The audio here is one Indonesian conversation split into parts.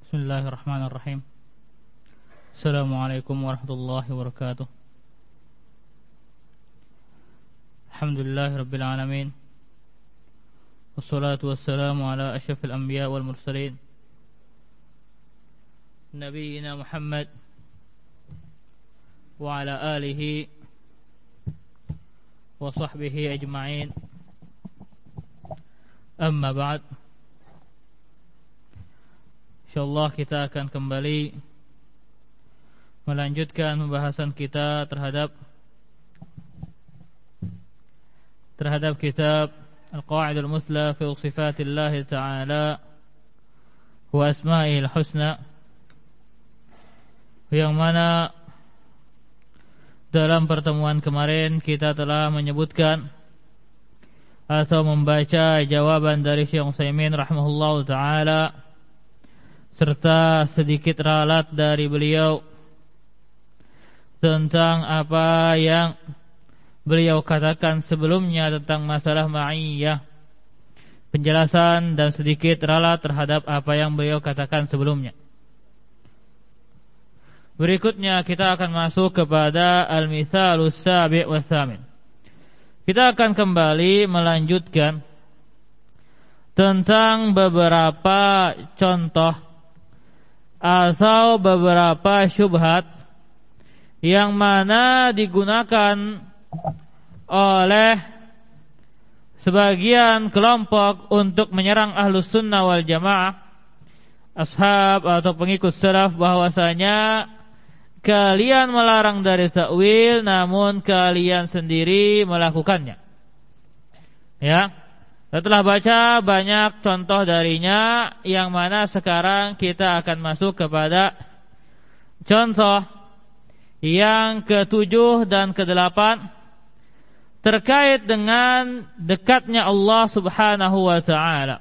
Bismillahirrahmanirrahim. Assalamualaikum warahmatullahi wabarakatuh. Alhamdulillahirabbil alamin. Wassalatu wassalamu ala asyrafil anbiya wal mursalin. Nabiyyina Muhammad wa ala alihi wa sahbihi ajma'in. Amma ba'd. InsyaAllah kita akan kembali melanjutkan pembahasan kita terhadap kitab Al-Qa'idul Musla fi Sifatillah Ta'ala wa Asma'il Husna, yang mana dalam pertemuan kemarin kita telah menyebutkan atau membaca jawaban dari Syekh Utsaimin rahimahullahu ta'ala serta sedikit ralat dari beliau tentang apa yang beliau katakan sebelumnya tentang masalah ma'iyah, penjelasan dan sedikit ralat terhadap apa yang beliau katakan sebelumnya. Berikutnya kita akan masuk kepada al-misalus sabi' was samin. Kita akan kembali melanjutkan tentang beberapa contoh atau beberapa syubhat yang mana digunakan oleh sebagian kelompok untuk menyerang ahlus sunnah wal jamaah, ashab atau pengikut salaf, bahwasanya kalian melarang dari ta'wil namun kalian sendiri melakukannya. Ya, setelah baca banyak contoh darinya, yang mana sekarang kita akan masuk kepada contoh yang ke-7 dan ke-8 terkait dengan dekatnya Allah Subhanahu wa ta'ala,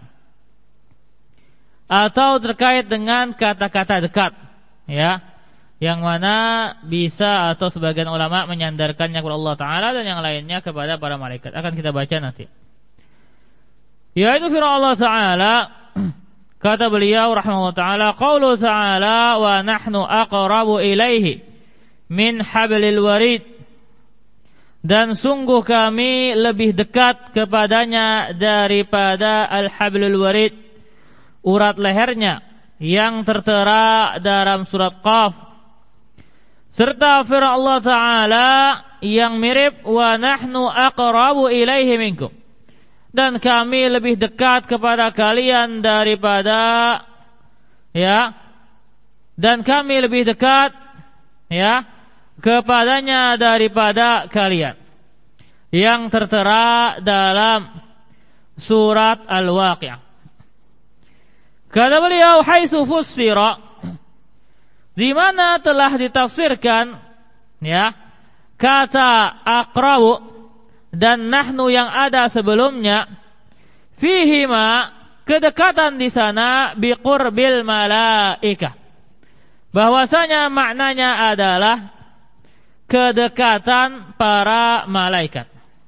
atau terkait dengan kata-kata dekat, ya, yang mana bisa atau sebagian ulama menyandarkannya kepada Allah Ta'ala dan yang lainnya kepada para malaikat. Akan kita baca nanti. Yaitu firman Allah Ta'ala, kata beliau rahimahullah ta'ala, qaulu ta'ala wa nahnu aqrabu ilaihi min hablil warid, dan sungguh kami lebih dekat kepadanya daripada al-hablul warid, urat lehernya yang tertera dalam surat Qaf. Serta firman Allah Ta'ala yang mirip, wa nahnu aqrabu ilaihi minkum, dan kami lebih dekat kepada kalian daripada, ya, dan kami lebih dekat, ya, kepadanya daripada kalian, yang tertera dalam surat Al-Waqi'ah. Kata beliau, haitsu fussira, di mana telah ditafsirkan, ya, kata aqrabu dan nahnu yang ada sebelumnya, fihima, kedekatan di sana, biqurbil malaikah, bahwasanya maknanya adalah kedekatan para malaikat.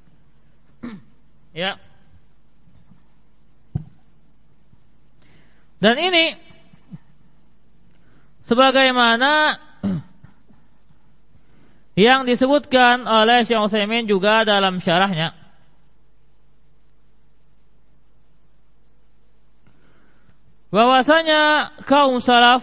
Ya. Dan ini sebagaimana yang disebutkan oleh Syekh Utsaimin juga dalam syarahnya, bahwasanya kaum salaf,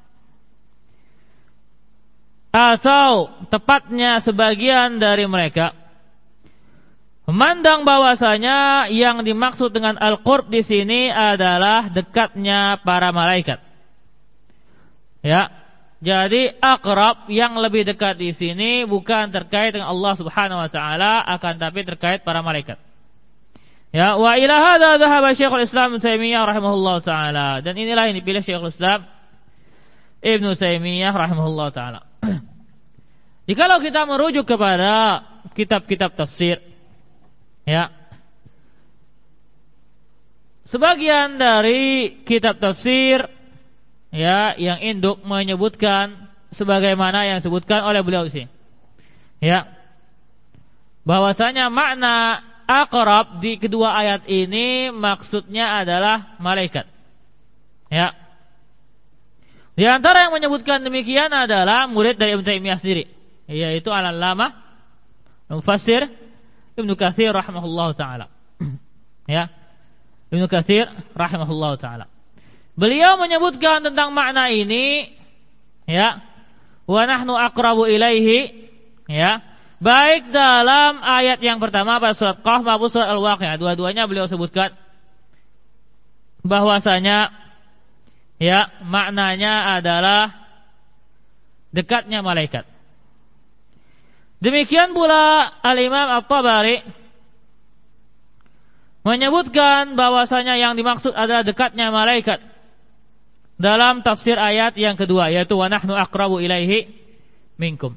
atau tepatnya sebagian dari mereka, memandang bahwasanya yang dimaksud dengan al-qurb di sini adalah dekatnya para malaikat. Ya, jadi aqrab yang lebih dekat di sini bukan terkait dengan Allah Subhanahu wa taala, akan tapi terkait para malaikat. Ya, wa ila hadza dhahaba Syekhul Islam Ibnu Taimiyah rahimahullahu taala, dan inilah yang dipilih Syekhul Islam Ibnu Taimiyah rahimahullahu taala. Jikalau kita merujuk kepada kitab-kitab tafsir, ya, sebagian dari kitab tafsir, ya, yang induk menyebutkan sebagaimana yang disebutkan oleh beliau di sini, ya, bahwasanya makna aqrab di kedua ayat ini maksudnya adalah malaikat. Ya. Di antara yang menyebutkan demikian adalah murid dari Ibnu Taimiyah sendiri, yaitu Al-Allamah Mufassir Ibnu Katsir rahimahullahu taala. Ya. Ibnu Katsir rahimahullahu taala. Beliau menyebutkan tentang makna ini, ya. Wa nahnu aqrabu ilaihi, ya. Baik dalam ayat yang pertama pada surat Qaf maupun surat Al-Waqiah, dua-duanya beliau sebutkan bahwasanya ya maknanya adalah dekatnya malaikat. Demikian pula Al-Imam At-Tabari menyebutkan bahwasanya yang dimaksud adalah dekatnya malaikat dalam tafsir ayat yang kedua, yaitu wa nahnu aqrabu ilaihi minkum.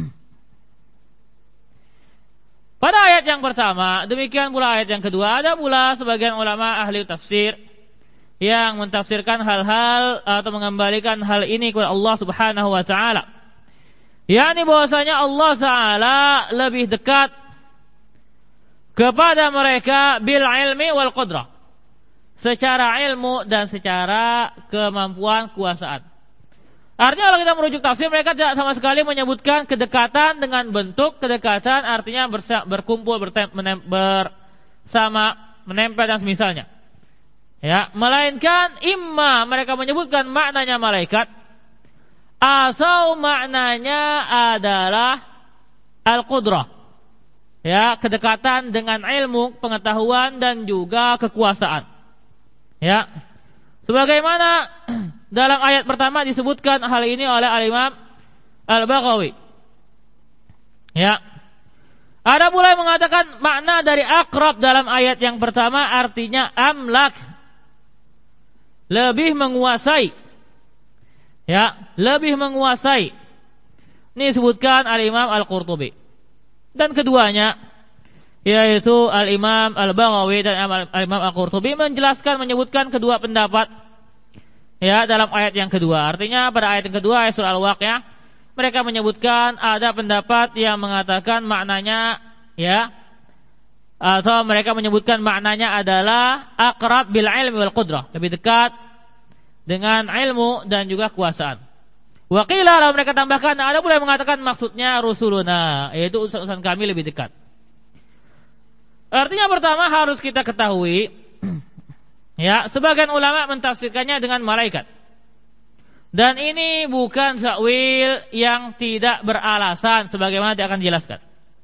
Pada ayat yang pertama, demikian pula ayat yang kedua, ada pula sebagian ulama ahli tafsir yang mentafsirkan hal-hal atau mengembalikan hal ini kepada Allah Subhanahu wa taala. Yakni bahwasanya Allah taala lebih dekat kepada mereka bil ilmi wal qudrah. Secara ilmu dan secara kemampuan kuasaan. Artinya kalau kita merujuk tafsir, mereka tidak sama sekali menyebutkan kedekatan dengan bentuk kedekatan, artinya berkumpul bersama, menempel dan semisalnya. Ya, melainkan imma mereka menyebutkan maknanya malaikat atau maknanya adalah al-qudrah. Ya, kedekatan dengan ilmu, pengetahuan dan juga kekuasaan. Ya. Sebagaimana dalam ayat pertama disebutkan hal ini oleh Al-Imam Al-Baghawi. Ya. Ada pula yang mengatakan makna dari aqrab dalam ayat yang pertama artinya amlak, lebih menguasai. Ya, lebih menguasai. Ini disebutkan Al-Imam Al-Qurtubi. Dan keduanya yaitu Al-Imam Al-Baghawi dan Al-Imam Al-Qurtubi menjelaskan, menyebutkan kedua pendapat ya dalam ayat yang kedua. Artinya pada ayat yang kedua ayat surah Al-Waqiah mereka menyebutkan ada pendapat yang mengatakan maknanya ya, atau mereka menyebutkan maknanya adalah aqrab bil ilmi wal qudrah, lebih dekat dengan ilmu dan juga kuasaan. Wa qila, lalu mereka tambahkan ada pula yang mengatakan maksudnya rusuluna, yaitu utusan kami lebih dekat. Artinya pertama harus kita ketahui ya, sebagian ulama mentafsirkannya dengan malaikat. Dan ini bukan takwil yang tidak beralasan sebagaimana dia akan dijelaskan.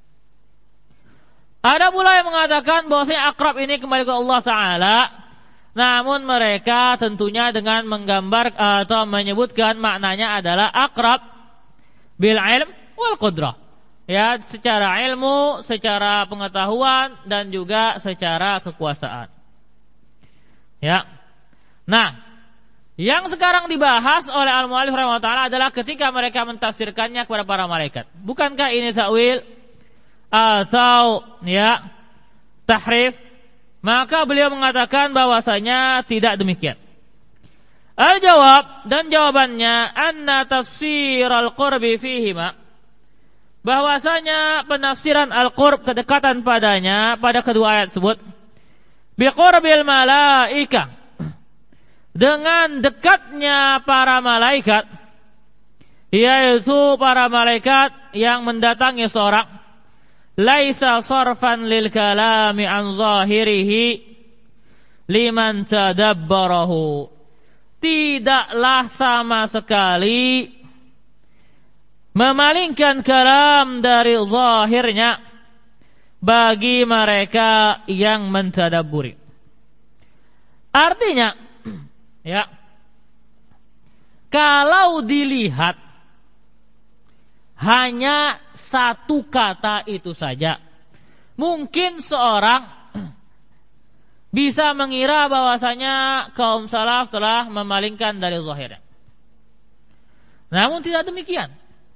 Ada pula yang mengatakan bahwasanya akrab ini kembali ke Allah Ta'ala, namun mereka tentunya dengan menggambar atau menyebutkan maknanya adalah akrab bil ilm wal qudrah. Ya, secara ilmu, secara pengetahuan dan juga secara kekuasaan. Ya. Nah, yang sekarang dibahas oleh al-mu'allif rahimahullah ta'ala adalah ketika mereka mentafsirkannya kepada para malaikat. Bukankah ini ta'wil atau ya tahrif? Maka beliau mengatakan bahwasanya tidak demikian. Al-jawab, dan jawabannya anna tafsir al-qurbi fihima, bahwasanya penafsiran al-qurb, kedekatan padanya pada kedua ayat tersebut, biqurbil malaika, dengan dekatnya para malaikat, yaitu para malaikat yang mendatangi seorang, laisa sarfan lil kalami an zahirihi liman tadabbarahu, tidaklah sama sekali memalingkan kalam dari zahirnya bagi mereka yang mentadabburi. Artinya ya, kalau dilihat hanya satu kata itu saja, mungkin seorang bisa mengira bahwasanya kaum salaf telah memalingkan dari zahirnya. Namun tidak demikian.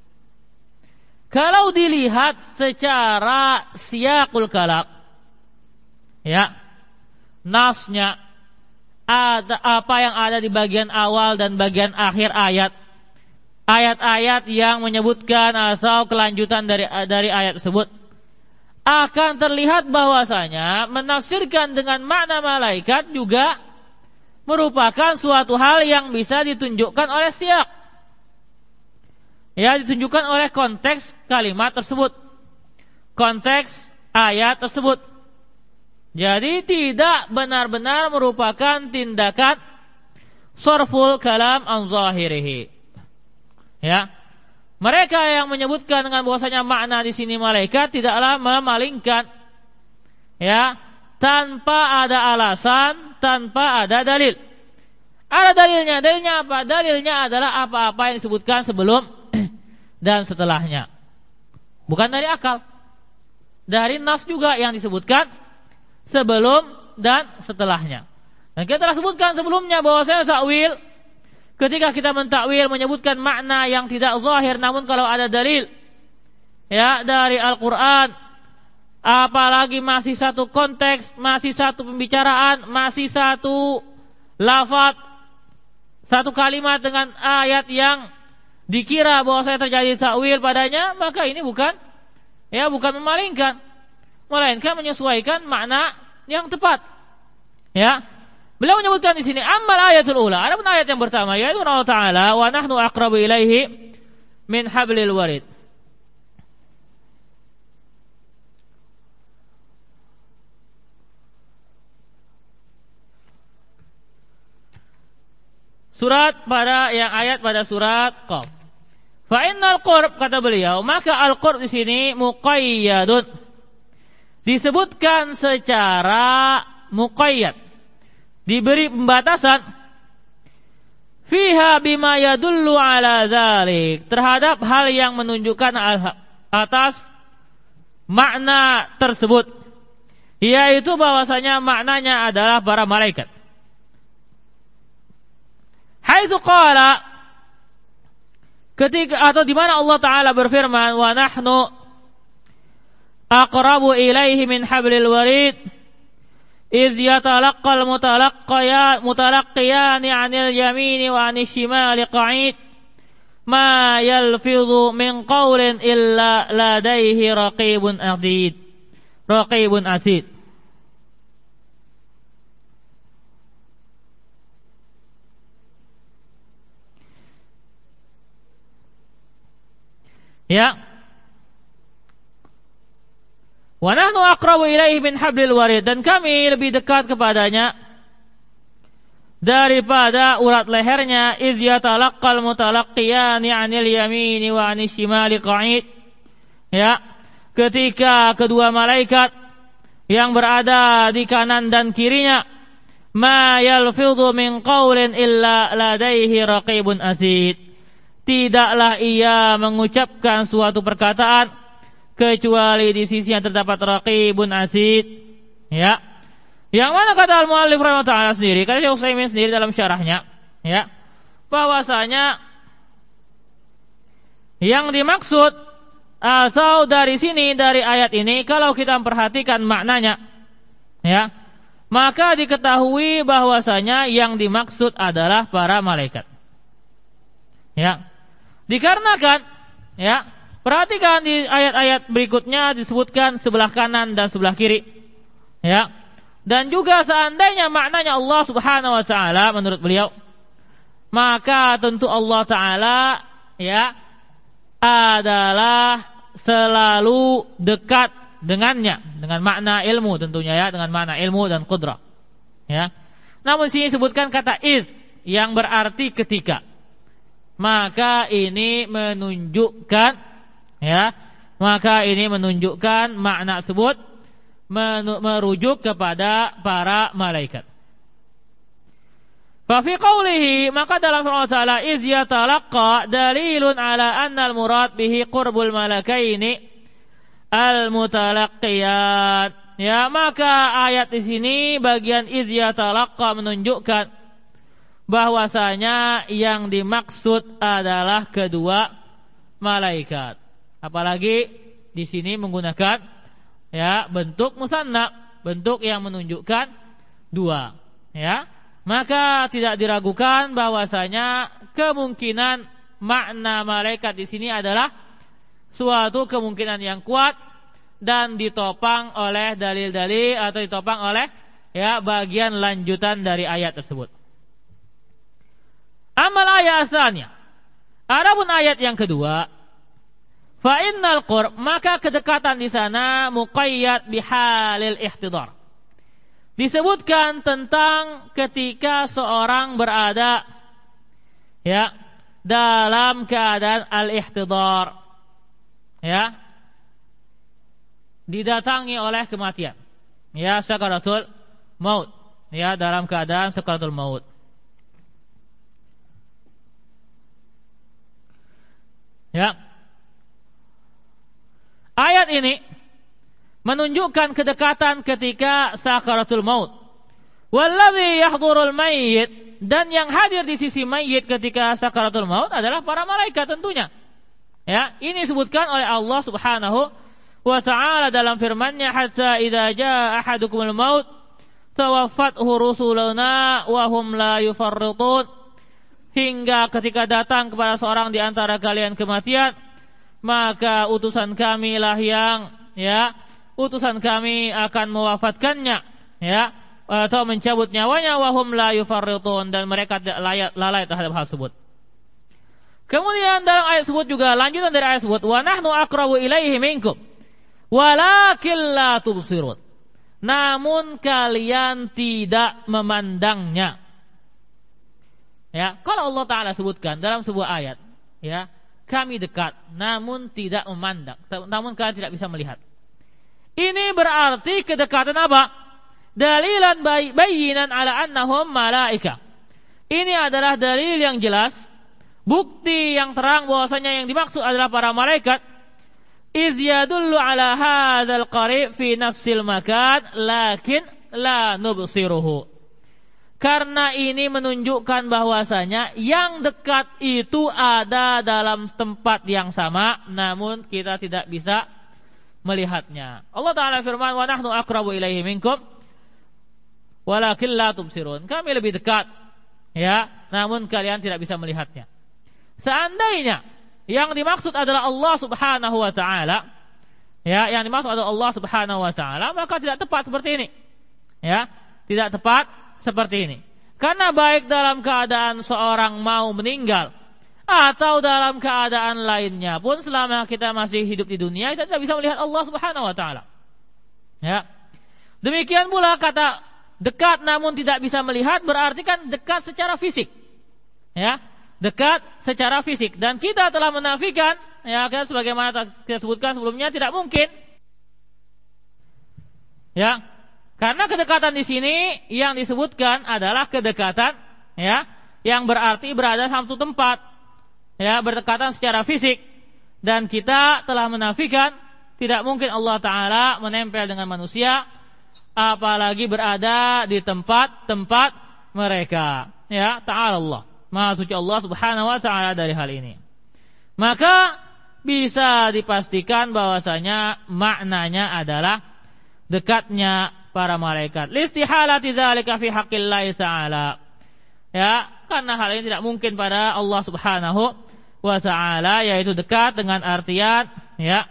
Kalau dilihat secara siyaqul kalam, ya, nasnya, ada apa yang ada di bagian awal dan bagian akhir ayat, ayat-ayat yang menyebutkan atau kelanjutan dari ayat tersebut, akan terlihat bahwasanya menafsirkan dengan makna malaikat juga merupakan suatu hal yang bisa ditunjukkan oleh siyaq. ya ditunjukkan oleh konteks kalimat tersebut, konteks ayat tersebut. Jadi tidak benar-benar merupakan tindakan sarful kalam an zahirihi. Ya. Mereka yang menyebutkan dengan bahwasanya makna di sini malaikat tidaklah memalingkan, ya, tanpa ada alasan, tanpa ada dalil. Ada dalilnya. Dalilnya apa? Dalilnya adalah apa-apa yang disebutkan sebelum dan setelahnya. Bukan dari akal. Dari nas juga yang disebutkan sebelum dan setelahnya. Dan kita telah sebutkan sebelumnya bahwasanya takwil, ketika kita mentakwil menyebutkan makna yang tidak zahir, namun kalau ada dalil, ya, dari Al-Quran, apalagi masih satu konteks, masih satu pembicaraan, masih satu lafaz, satu kalimat dengan ayat yang dikira bahwa saya terjadi takwil padanya, maka ini bukan memalingkan, melainkan menyesuaikan makna yang tepat. Ya. Beliau menyebutkan di sini ammal ayatul ula. Adapun ayat yang pertama yaitu Allah Taala wa nahnu aqrabu ilaihi min hablil warid. Ayat pada surat Qaf. Fa innal qurb, kata beliau, maka al-qurb di sini muqayyadun. Disebutkan secara muqayyad, diberi pembatasan, fiha bima yadullu ala dzalik, terhadap hal yang menunjukkan atas makna tersebut, yaitu bahwasanya maknanya adalah para malaikat. Haitsu qala, ketika atau di mana Allah Taala berfirman wa nahnu aqrabu ilaihi min hablil warid iz yatalaqqal mutalaqqiyani 'anil yamini wa 'anil shimali qa'id ma yalfidhu min qawlin illa ladaihi raqibun atid. Ya. Wa nahnu aqrabu ilaihi min hablil warid, dan kami lebih dekat kepadanya daripada urat lehernya. Iz yatalaqqal mutalaqqiyani 'anil yamini wa 'anil shimali qa'id. Ya, ketika kedua malaikat yang berada di kanan dan kirinya, ma yalfidhu min qawlin illa ladaihi raqibun atid, tidaklah ia mengucapkan suatu perkataan kecuali di sisi yang terdapat raqibun atid. Ya. Yang mana kata al-muallif rahimahullah sendiri, kata Syekh Utsaimin sendiri dalam syarahnya, ya, bahwasanya yang dimaksud atau dari sini, dari ayat ini, kalau kita memperhatikan maknanya, ya, maka diketahui bahwasanya yang dimaksud adalah para malaikat. Ya. Dikarenakan, ya, perhatikan di ayat-ayat berikutnya disebutkan sebelah kanan dan sebelah kiri. Ya. Dan juga seandainya maknanya Allah Subhanahu wa taala menurut beliau, maka tentu Allah Taala, ya, adalah selalu dekat dengannya, dengan makna ilmu tentunya, ya, dengan makna ilmu dan qudrah. Ya. Namun sini disebutkan kata iz yang berarti ketika. Maka ini menunjukkan, ya, maka ini menunjukkan makna tersebut merujuk kepada para malaikat. Fa fi qawlihi, maka dalam firman Allah Ta'ala iz yatalaqqa dalilun ala anna al-murad bihi qurbul malakaini al-mutalaqqiyat. Ya, maka ayat di sini bagian iz yatalaqqa menunjukkan bahwasanya yang dimaksud adalah kedua malaikat. Apalagi di sini menggunakan, ya, bentuk musanna, bentuk yang menunjukkan dua, ya. Maka tidak diragukan bahwasanya kemungkinan makna malaikat di sini adalah suatu kemungkinan yang kuat dan ditopang oleh dalil-dalil atau ditopang oleh, ya, bagian lanjutan dari ayat tersebut. Amal ayat asalnya. Adapun ayat yang kedua, fa innal qurb, maka kedekatan di sana muqayyad bihalil ihtidar. Disebutkan tentang ketika seorang berada ya dalam keadaan al-ihtidar, ya, didatangi oleh kematian, ya, sakaratul maut, ya, dalam keadaan sakaratul maut. Ya. Ayat ini menunjukkan kedekatan ketika sakaratul maut. Wallazi yahdurul mayyit, dan yang hadir di sisi mayyit ketika sakaratul maut adalah para malaikat tentunya. Ya, ini disebutkan oleh Allah Subhanahu wa ta'ala dalam firman-Nya, hatta idza jaa ahadukumul maut tawaffathu rusuluna wa hum la yufarritun, hingga ketika datang kepada seorang di antara kalian kematian, maka utusan kami lah yang, ya, utusan kami akan mewafatkannya, ya, atau mencabut nyawanya, wa hum la yufarritun, dan mereka lalai terhadap hal tersebut. Kemudian dalam ayat tersebut juga, lanjutan dari ayat tersebut, wa nahnu aqrabu ilaihi minkum walakin la tubsirun, namun kalian tidak memandangnya. Ya, kalau Allah Ta'ala sebutkan dalam sebuah ayat, ya, kami dekat namun tidak memandang, namun kalian tidak bisa melihat, ini berarti kedekatan apa? Dalilan bayinan ala annahum malaika. Ini adalah dalil yang jelas, bukti yang terang bahwasanya yang dimaksud adalah para malaikat. Iz yadullu ala hadzal qarib fi nafsil makan lakin la nubsiruhu. Karena ini menunjukkan bahwasanya yang dekat itu ada dalam tempat yang sama, namun kita tidak bisa melihatnya. Allah Ta'ala firman, wa nahnu aqrabu ilaihi minkum walakin la tubsirun. Kami lebih dekat, ya, namun kalian tidak bisa melihatnya. Seandainya yang dimaksud adalah Allah Subhanahu wa ta'ala, ya, yang dimaksud adalah Allah Subhanahu wa ta'ala, maka tidak tepat seperti ini. Ya, tidak tepat seperti ini. Karena baik dalam keadaan seorang mau meninggal atau dalam keadaan lainnya pun, selama kita masih hidup di dunia, kita tidak bisa melihat Allah Subhanahu wa ta'ala. Ya. Demikian pula kata dekat namun tidak bisa melihat, berarti kan dekat secara fisik. Ya, dekat secara fisik, dan kita telah menafikan, ya, kan, sebagaimana kita sebutkan sebelumnya, tidak mungkin. Ya, karena kedekatan di sini yang disebutkan adalah kedekatan, ya, yang berarti berada dalam satu tempat, ya, berdekatan secara fisik, dan kita telah menafikan tidak mungkin Allah Ta'ala menempel dengan manusia, apalagi berada di tempat-tempat mereka. Ya, ta'ala Allah, Maha suci Allah Subhanahu wa ta'ala dari hal ini. Maka bisa dipastikan bahwasanya maknanya adalah dekatnya para malaikat. Listihalati dzalika fi haqqillahi ta'ala. Ya, karena hal ini tidak mungkin pada Allah Subhanahu wa ta'ala, yaitu dekat dengan artian, ya,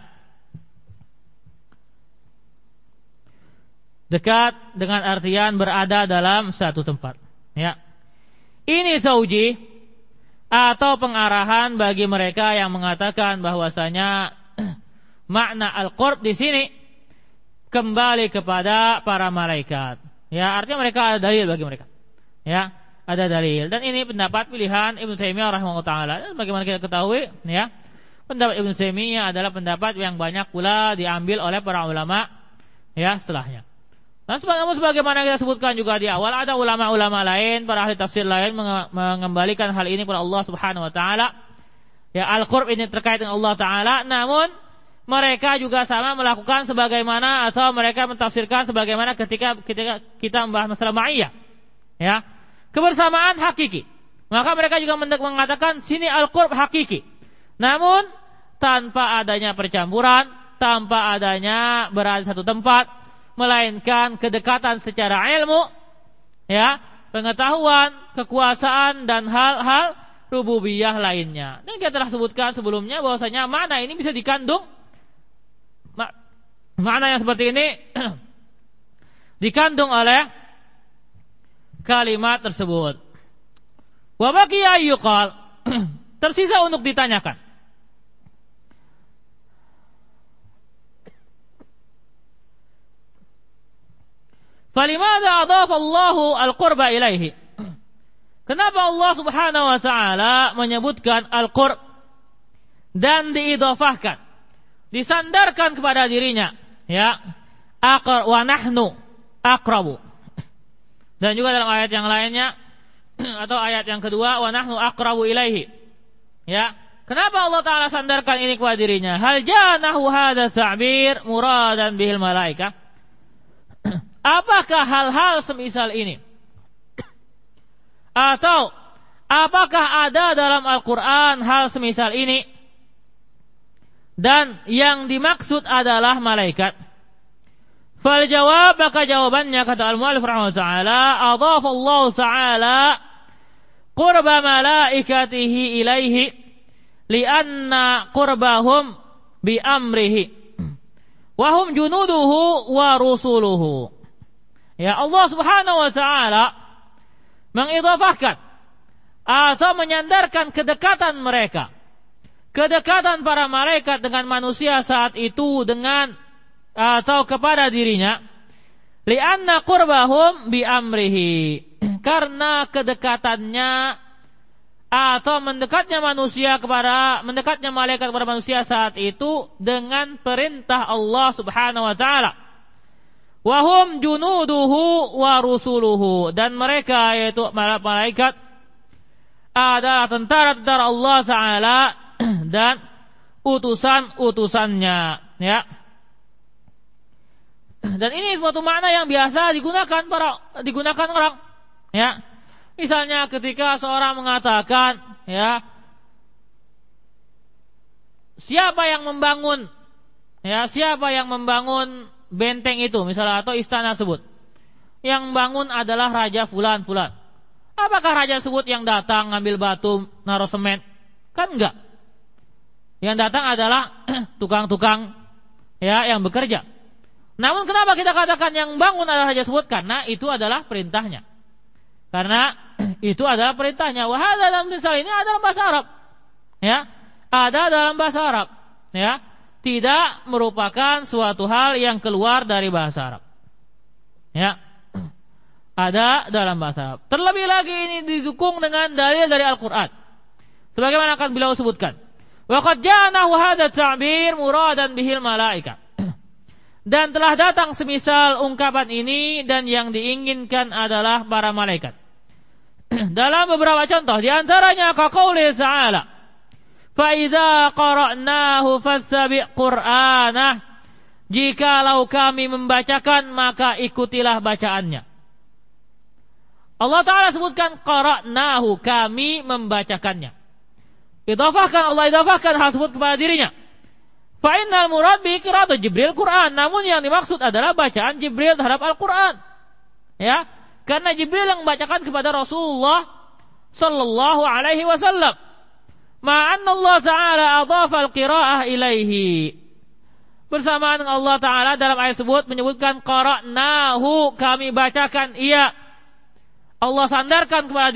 dekat dengan artian berada dalam satu tempat. Ya. Ini zauji atau pengarahan bagi mereka yang mengatakan bahwasanya makna al-qurb di sini kembali kepada para malaikat. Ya, artinya mereka ada dalil bagi mereka. Ya, ada dalil. Dan ini pendapat pilihan Ibnu Taimiyah rahimahullah taala. Bagaimana kita ketahui, ya, pendapat Ibnu Taimiyah adalah pendapat yang banyak pula diambil oleh para ulama, ya, setelahnya. Dan sebagaimana kita sebutkan juga di awal, ada ulama-ulama lain, para ahli tafsir lain mengembalikan hal ini kepada Allah Subhanahu wa taala. Ya, al-qurb ini terkait dengan Allah taala, namun mereka juga sama melakukan sebagaimana, atau mereka mentafsirkan sebagaimana ketika kita membahas masalah ma'iyah, ya, kebersamaan hakiki. Maka mereka juga mengatakan sini al-qurb hakiki, namun tanpa adanya percampuran, tanpa adanya berada di satu tempat, melainkan kedekatan secara ilmu, ya, pengetahuan, kekuasaan, dan hal-hal rububiyah lainnya. Dan kita telah sebutkan sebelumnya bahwasanya makna ini bisa dikandung, makna yang seperti ini dikandung oleh kalimat tersebut. Wa baqiya yuqal, tersisa untuk ditanyakan. Falimada adhafa Allahu al-qurba ilaihi? Kenapa Allah Subhanahu wa taala menyebutkan al-qurb dan diidhafahkan, disandarkan kepada dirinya, ya? Wa nahnu aqrabu. Dan juga dalam ayat yang lainnya atau ayat yang kedua, wa nahnu aqrabu ilaihi. Ya. Kenapa Allah taala sandarkan ini kepada dirinya? Hal janahu hadza ta'bir muradan bihil malaikah? Apakah hal-hal semisal ini? Atau apakah ada dalam Al-Qur'an hal semisal ini? Dan yang dimaksud adalah malaikat. Fal jawab, maka jawabannya kata al-mu'allif rahimahullah ta'ala, adhafa Allah ta'ala qurba malaikatihi ilaihi lianna qurbahum bi amrihi wa hum junuduhu wa rusuluhu. Ya, Allah Subhanahu wa taala mengidhafahkan atau menyandarkan kedekatan mereka, kedekatan para malaikat dengan manusia saat itu dengan atau kepada dirinya, li'anna qurbahum bi amrihi, karena kedekatannya atau mendekatnya malaikat kepada manusia saat itu dengan perintah Allah Subhanahu wa taala. Wa hum junuduhu wa rusuluhu, dan mereka yaitu malaikat adalah tentara-tentara Allah taala dan utusan-utusannya, ya. Dan ini suatu makna yang biasa digunakan orang, ya. Misalnya ketika seorang mengatakan, ya, siapa yang membangun benteng itu misalnya atau istana tersebut, yang bangun adalah raja fulan. Apakah raja tersebut yang datang ngambil batu, naruh semen? Kan enggak. Yang datang adalah tukang-tukang, ya, yang bekerja. Namun kenapa kita katakan yang bangun adalah raja tersebut? Karena itu adalah perintahnya. Wahada dalam misal ini adalah bahasa Arab. Ya, ada dalam bahasa Arab. Ya, tidak merupakan suatu hal yang keluar dari bahasa Arab. Ya, ada dalam bahasa Arab. Terlebih lagi ini didukung dengan dalil dari Al-Quran. Sebagaimana akan beliau sebutkan. Wa qad ja'anahu hadza ta'bir muradan bihil malaika. Dan telah datang semisal ungkapan ini dan yang diinginkan adalah para malaikat. Dalam beberapa contoh, di antaranya kaqauli ta'ala, fa idza qara'nahu fastabi' qur'anah, jikalau kami membacakan maka ikutilah bacaannya. Allah Ta'ala sebutkan qara'nahu, kami membacakannya. Allah idhafahkan hal tersebut kepada dirinya. Fa innal murad bi qira'ati Jibril Qur'an, namun yang dimaksud adalah bacaan Jibril terhadap Al-Qur'an. Ya, karena Jibril yang membacakan kepada Rasulullah sallallahu alaihi wasallam. Ma'anna Allah Ta'ala adhafa al-qira'ah ilaihi. Bersamaan dengan Allah Ta'ala dalam ayat tersebut menyebutkan qara'nahu, kami bacakan ia. Allah sandarkan kepada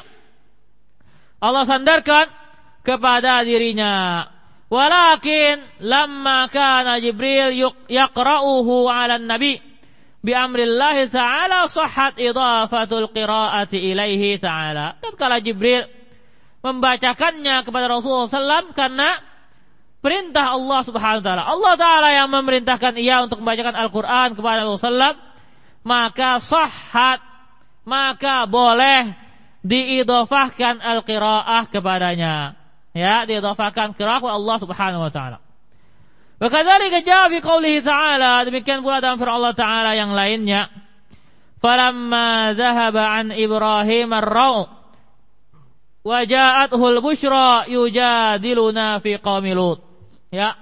dirinya. Walakin lamma kana Jibril yaqra'uhu 'ala an-nabi bi amrillahi ta'ala sahhat idhafatul qira'ati ilaihi ta'ala. Tatkala Jibril membacakannya kepada Rasulullah SAW karena perintah Allah Subhanahu wa taala. Allah Ta'ala yang memerintahkan ia untuk membacakan Al-Qur'an kepada Rasulullah SAW, maka sahhat, maka boleh diidhafahkan al-qira'ah kepadanya. Ya, diidhafahkan qira'ah kepada Allah Subhanahu wa taala. Wa kadzalika jaa fi qoulihi ta'ala, demikian pula dalam firman Allah Ta'ala yang lainnya, falamma dhahaba an Ibrahim ar-raw wa ja'athu al-busyra yujadiluna fi qaumi Lut. Ya.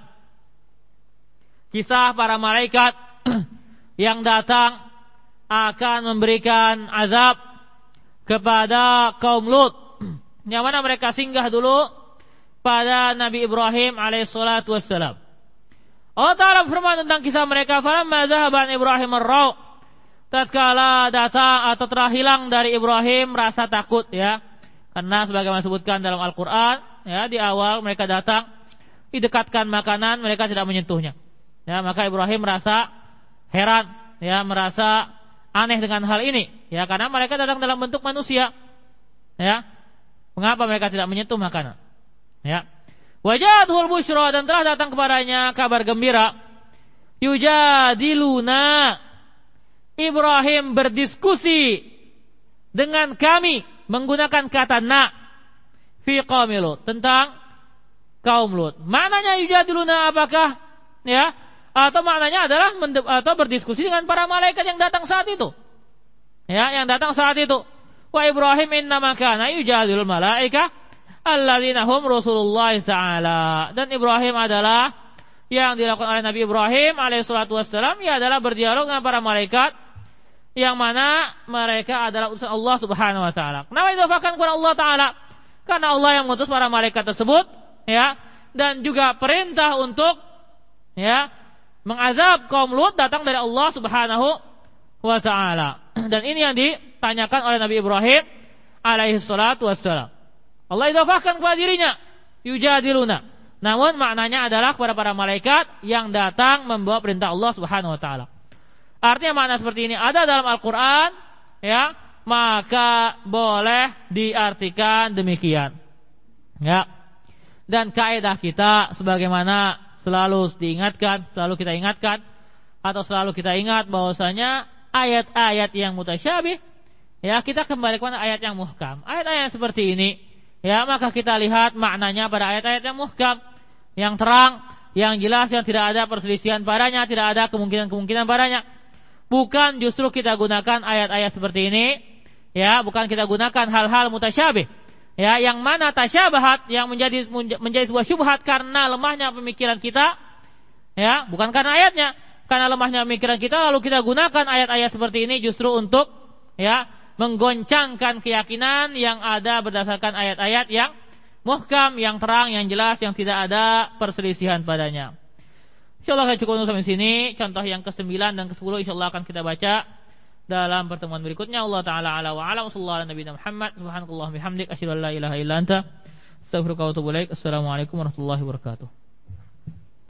Kisah para malaikat yang datang akan memberikan azab kepada kaum Lut, yang mana mereka singgah dulu pada Nabi Ibrahim alaihissalatu wassalam. Allah Ta'ala berfirman tentang kisah mereka, falamma dhahaba an Ibrahim ar-raw, tatkala datang atau telah hilang dari Ibrahim rasa takut, ya. Karena sebagaimana disebutkan dalam Al-Qur'an, ya di awal mereka datang, didekatkan makanan, mereka tidak menyentuhnya. Ya, maka Ibrahim merasa heran, ya, merasa aneh dengan hal ini, ya, karena mereka datang dalam bentuk manusia. Ya. Mengapa mereka tidak menyentuh makanan? Ya. Waja'athul busyra, dan telah datang kepadanya kabar gembira. Yujadiluna, Ibrahim berdiskusi dengan kami menggunakan kata na fi qaumi Lut, tentang kaum Lut. Maknanya yujadiluna apakah, ya, atau maknanya adalah atau berdiskusi dengan para malaikat yang datang saat itu. Ya, yang datang saat itu. Wa Ibrahim innama kana yujadilul malaika alladzina hum Rasulullah ta'ala. Dan Ibrahim adalah, yang dilakukan oleh Nabi Ibrahim alaihi salatu wassalam, ia adalah berdialog dengan para malaikat yang mana mereka adalah utusan Allah Subhanahu wa taala. Kenapa didoakan kepada Allah taala? Karena Allah yang mengutus para malaikat tersebut, ya, dan juga perintah untuk, ya, mengazab kaum Lut datang dari Allah Subhanahu wa taala. Dan ini yang ditanyakan oleh Nabi Ibrahim alaihi salatu wassalam. Allah idhafahkan kepada dirinya, yujadiluna. Namun maknanya adalah kepada para malaikat yang datang membawa perintah Allah Subhanahu wa taala. Artinya makna seperti ini ada dalam Al-Qur'an, ya, maka boleh diartikan demikian. Ya. Dan kaidah kita sebagaimana selalu diingatkan, selalu kita ingatkan, atau selalu kita ingat bahwasanya ayat-ayat yang mutasyabih, ya, kita kembali kepada ayat yang muhkam. Ayat-ayat seperti ini, ya, maka kita lihat maknanya pada ayat-ayat yang muhkam, yang terang, yang jelas, yang tidak ada perselisihan padanya, tidak ada kemungkinan-kemungkinan padanya. Bukan justru kita gunakan ayat-ayat seperti ini, ya, bukan kita gunakan hal-hal mutasyabih, ya, yang mana tasyabahat yang menjadi sebuah syubhat karena lemahnya pemikiran kita, ya, bukan karena ayatnya. Karena lemahnya pemikiran kita, lalu kita gunakan ayat-ayat seperti ini justru untuk, ya, menggoncangkan keyakinan yang ada berdasarkan ayat-ayat yang muhkam, yang terang, yang jelas, yang tidak ada perselisihan padanya. Insyaallah kita cukup sampai sini. Contoh yang ke-9 dan ke-10 insyaallah akan kita baca dalam pertemuan berikutnya. Allah taala ala wa ala sallallahu ala nabiyina Muhammad subhanakallahumma bihamdik asyhadu an la ilaha illa anta astaghfiruka wa atubu ilaik. Assalamualaikum warahmatullahi wabarakatuh.